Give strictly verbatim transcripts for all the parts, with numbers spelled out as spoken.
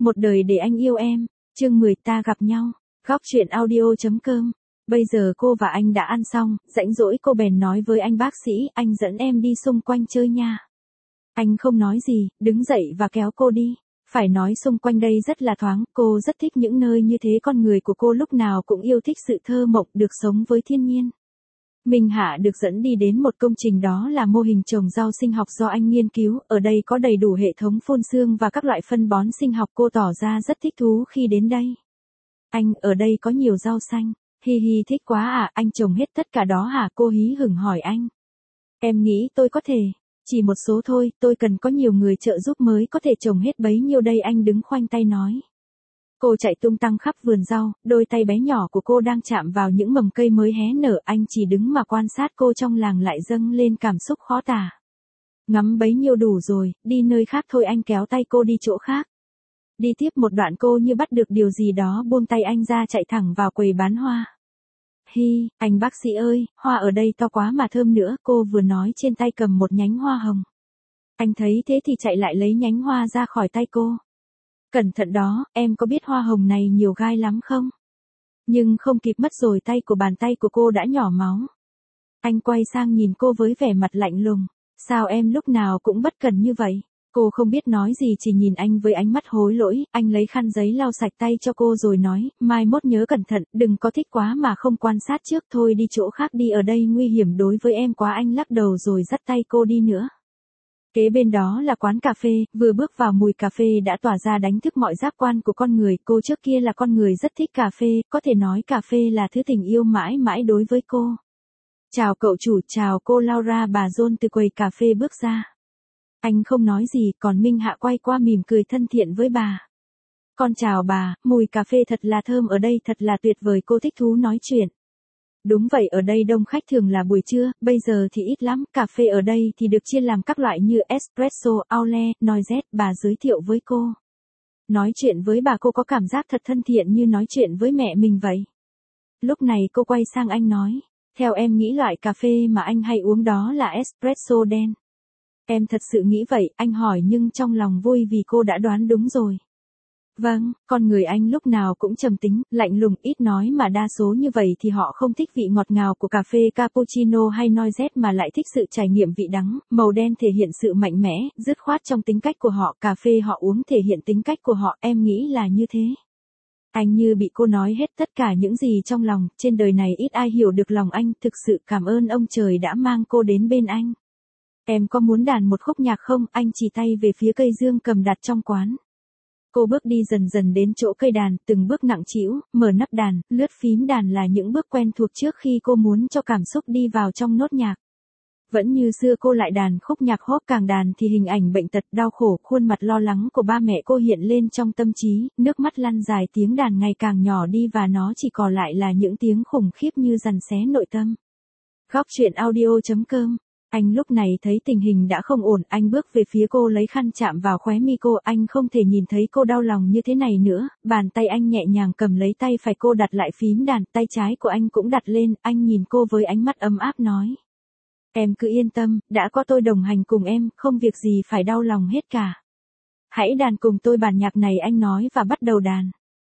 Một đời để anh yêu em, chương mười ta gặp nhau, góc truyện audio.com. Bây giờ cô và anh đã ăn xong, rảnh rỗi cô bèn nói với anh bác sĩ, anh dẫn em đi xung quanh chơi nha. Anh không nói gì, đứng dậy và kéo cô đi. Phải nói xung quanh đây rất là thoáng, cô rất thích những nơi như thế, con người của cô lúc nào cũng yêu thích sự thơ mộng, được sống với thiên nhiên. Minh Hạ được dẫn đi đến một công trình, đó là mô hình trồng rau sinh học do anh nghiên cứu, ở đây có đầy đủ hệ thống phun sương và các loại phân bón sinh học, cô tỏ ra rất thích thú khi đến đây. Anh, ở đây có nhiều rau xanh, hi hi thích quá à, anh trồng hết tất cả đó hả, cô hí hửng hỏi anh. Em nghĩ tôi có thể, chỉ một số thôi, tôi cần có nhiều người trợ giúp mới có thể trồng hết bấy nhiêu đây, anh đứng khoanh tay nói. Cô chạy tung tăng khắp vườn rau, đôi tay bé nhỏ của cô đang chạm vào những mầm cây mới hé nở, anh chỉ đứng mà quan sát cô, trong lòng lại dâng lên cảm xúc khó tả. Ngắm bấy nhiêu đủ rồi, đi nơi khác thôi, anh kéo tay cô đi chỗ khác. Đi tiếp một đoạn cô như bắt được điều gì đó buông tay anh ra, chạy thẳng vào quầy bán hoa. Hi, anh bác sĩ ơi, hoa ở đây to quá mà thơm nữa, cô vừa nói trên tay cầm một nhánh hoa hồng. Anh thấy thế thì chạy lại lấy nhánh hoa ra khỏi tay cô. Cẩn thận đó, em có biết hoa hồng này nhiều gai lắm không? Nhưng không kịp mất rồi, tay của bàn tay của cô đã nhỏ máu. Anh quay sang nhìn cô với vẻ mặt lạnh lùng. Sao em lúc nào cũng bất cần như vậy? Cô không biết nói gì, chỉ nhìn anh với ánh mắt hối lỗi. Anh lấy khăn giấy lau sạch tay cho cô rồi nói, mai mốt nhớ cẩn thận, đừng có thích quá mà không quan sát trước, thôi đi chỗ khác đi, ở đây nguy hiểm đối với em quá. Anh lắc đầu rồi dắt tay cô đi nữa. Kế bên đó là quán cà phê, vừa bước vào mùi cà phê đã tỏa ra đánh thức mọi giác quan của con người. Cô trước kia là con người rất thích cà phê, có thể nói cà phê là thứ tình yêu mãi mãi đối với cô. Chào cậu chủ, chào cô Laura, bà John từ quầy cà phê bước ra. Anh không nói gì, còn Minh Hạ quay qua mỉm cười thân thiện với bà. Con chào bà, mùi cà phê thật là thơm ở đây, thật là tuyệt vời, cô thích thú nói chuyện. Đúng vậy, ở đây đông khách thường là buổi trưa, bây giờ thì ít lắm, cà phê ở đây thì được chia làm các loại như espresso, Aule, Noisette, bà giới thiệu với cô. Nói chuyện với bà cô có cảm giác thật thân thiện như nói chuyện với mẹ mình vậy. Lúc này cô quay sang anh nói, theo em nghĩ loại cà phê mà anh hay uống đó là espresso đen. Em thật sự nghĩ vậy, anh hỏi nhưng trong lòng vui vì cô đã đoán đúng rồi. Vâng, con người anh lúc nào cũng trầm tính, lạnh lùng, ít nói, mà đa số như vậy thì họ không thích vị ngọt ngào của cà phê cappuccino hay noisette mà lại thích sự trải nghiệm vị đắng. Màu đen thể hiện sự mạnh mẽ, dứt khoát trong tính cách của họ, cà phê họ uống thể hiện tính cách của họ, em nghĩ là như thế. Anh như bị cô nói hết tất cả những gì trong lòng, trên đời này ít ai hiểu được lòng anh, thực sự cảm ơn ông trời đã mang cô đến bên anh. Em có muốn đàn một khúc nhạc không? Anh chỉ tay về phía cây dương cầm đặt trong quán. Cô bước đi dần dần đến chỗ cây đàn, từng bước nặng trĩu, mở nắp đàn, lướt phím đàn là những bước quen thuộc trước khi cô muốn cho cảm xúc đi vào trong nốt nhạc. Vẫn như xưa cô lại đàn khúc nhạc hop, càng đàn thì hình ảnh bệnh tật, đau khổ, khuôn mặt lo lắng của ba mẹ cô hiện lên trong tâm trí, nước mắt lăn dài, tiếng đàn ngày càng nhỏ đi và nó chỉ còn lại là những tiếng khủng khiếp như giằn xé nội tâm. Góc truyện audio.com. Anh lúc này thấy tình hình đã không ổn, anh bước về phía cô lấy khăn chạm vào khóe mi cô, anh không thể nhìn thấy cô đau lòng như thế này nữa, bàn tay anh nhẹ nhàng cầm lấy tay phải cô, đặt lại phím đàn, tay trái của anh cũng đặt lên, anh nhìn cô với ánh mắt ấm áp nói. Em cứ yên tâm, đã có tôi đồng hành cùng em, không việc gì phải đau lòng hết cả. Hãy đàn cùng tôi bản nhạc này, anh nói và bắt đầu đàn.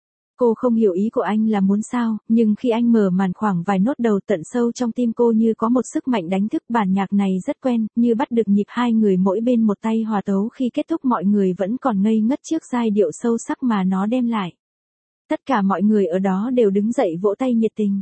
Cô không hiểu ý của anh là muốn sao, nhưng khi anh mở màn khoảng vài nốt đầu, tận sâu trong tim cô như có một sức mạnh đánh thức. Bản nhạc này rất quen, như bắt được nhịp hai người mỗi bên một tay hòa tấu, khi kết thúc mọi người vẫn còn ngây ngất trước giai điệu sâu sắc mà nó đem lại. Tất cả mọi người ở đó đều đứng dậy vỗ tay nhiệt tình.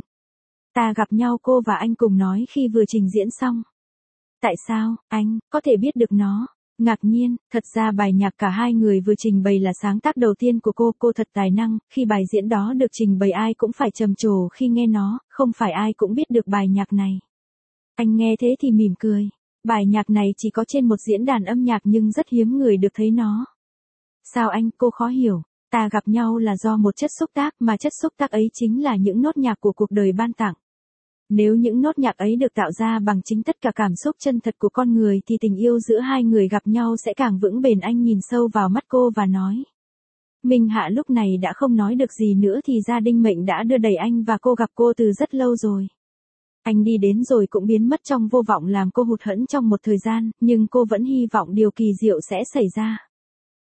Ta gặp nhau, cô và anh cùng nói khi vừa trình diễn xong. Tại sao, anh, có thể biết được nó? Ngạc nhiên, thật ra bài nhạc cả hai người vừa trình bày là sáng tác đầu tiên của cô, cô thật tài năng, khi bài diễn đó được trình bày ai cũng phải trầm trồ khi nghe nó, không phải ai cũng biết được bài nhạc này. Anh nghe thế thì mỉm cười, bài nhạc này chỉ có trên một diễn đàn âm nhạc nhưng rất hiếm người được thấy nó. Sao anh, cô khó hiểu, ta gặp nhau là do một chất xúc tác, mà chất xúc tác ấy chính là những nốt nhạc của cuộc đời ban tặng. Nếu những nốt nhạc ấy được tạo ra bằng chính tất cả cảm xúc chân thật của con người thì tình yêu giữa hai người gặp nhau sẽ càng vững bền. Anh nhìn sâu vào mắt cô và nói. Minh Hạ lúc này đã không nói được gì nữa thì gia đình mệnh đã đưa đẩy anh và cô gặp cô từ rất lâu rồi. Anh đi đến rồi cũng biến mất trong vô vọng, làm cô hụt hẫng trong một thời gian, nhưng cô vẫn hy vọng điều kỳ diệu sẽ xảy ra.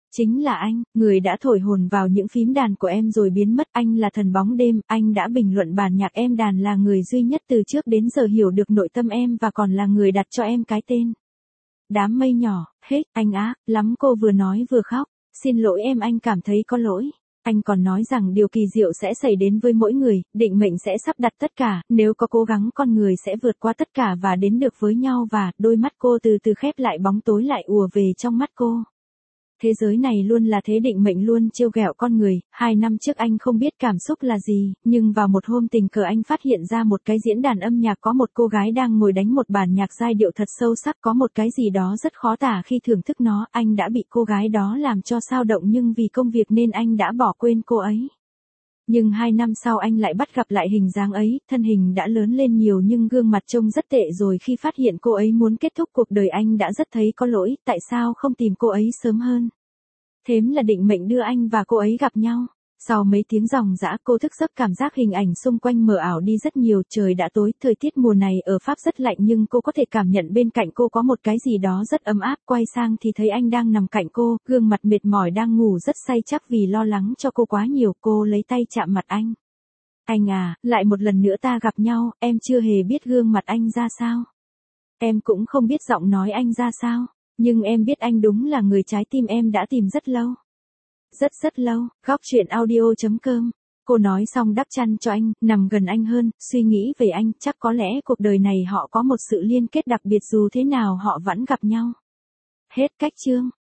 Chính là anh, người đã thổi hồn vào những phím đàn của em rồi biến mất. Anh là thần bóng đêm, anh đã bình luận bản nhạc em đàn, là người duy nhất từ trước đến giờ hiểu được nội tâm em và còn là người đặt cho em cái tên. Đám mây nhỏ, hết, anh á, lắm. Cô vừa nói vừa khóc. Xin lỗi em, anh cảm thấy có lỗi. Anh còn nói rằng điều kỳ diệu sẽ xảy đến với mỗi người, định mệnh sẽ sắp đặt tất cả, nếu có cố gắng con người sẽ vượt qua tất cả và đến được với nhau. Và đôi mắt cô từ từ khép lại, bóng tối lại ùa về trong mắt cô. Thế giới này luôn là thế, định mệnh luôn trêu ghẹo con người. Hai năm trước anh không biết cảm xúc là gì, nhưng vào một hôm tình cờ anh phát hiện ra một cái diễn đàn âm nhạc có một cô gái đang ngồi đánh một bản nhạc giai điệu thật sâu sắc, có một cái gì đó rất khó tả khi thưởng thức nó. Anh đã bị cô gái đó làm cho xao động, nhưng vì công việc nên anh đã bỏ quên cô ấy. Nhưng hai năm sau anh lại bắt gặp lại hình dáng ấy, thân hình đã lớn lên nhiều nhưng gương mặt trông rất tệ rồi. Khi phát hiện cô ấy muốn kết thúc cuộc đời, anh đã rất thấy có lỗi, tại sao không tìm cô ấy sớm hơn. Thế là định mệnh đưa anh và cô ấy gặp nhau. Sau mấy tiếng ròng rã, cô thức giấc, cảm giác hình ảnh xung quanh mờ ảo đi rất nhiều. Trời đã tối, thời tiết mùa này ở Pháp rất lạnh nhưng cô có thể cảm nhận bên cạnh cô có một cái gì đó rất ấm áp. Quay sang thì thấy anh đang nằm cạnh cô, gương mặt mệt mỏi, đang ngủ rất say, chắc vì lo lắng cho cô quá nhiều. Cô lấy tay chạm mặt anh. Anh à, lại một lần nữa ta gặp nhau, em chưa hề biết gương mặt anh ra sao. Em cũng không biết giọng nói anh ra sao. Nhưng em biết anh đúng là người trái tim em đã tìm rất lâu. Rất rất lâu. Góc chuyện audio chấm com. Cô nói xong đắp chăn cho anh, nằm gần anh hơn, suy nghĩ về anh. Chắc có lẽ cuộc đời này họ có một sự liên kết đặc biệt, dù thế nào họ vẫn gặp nhau. Hết cách chương.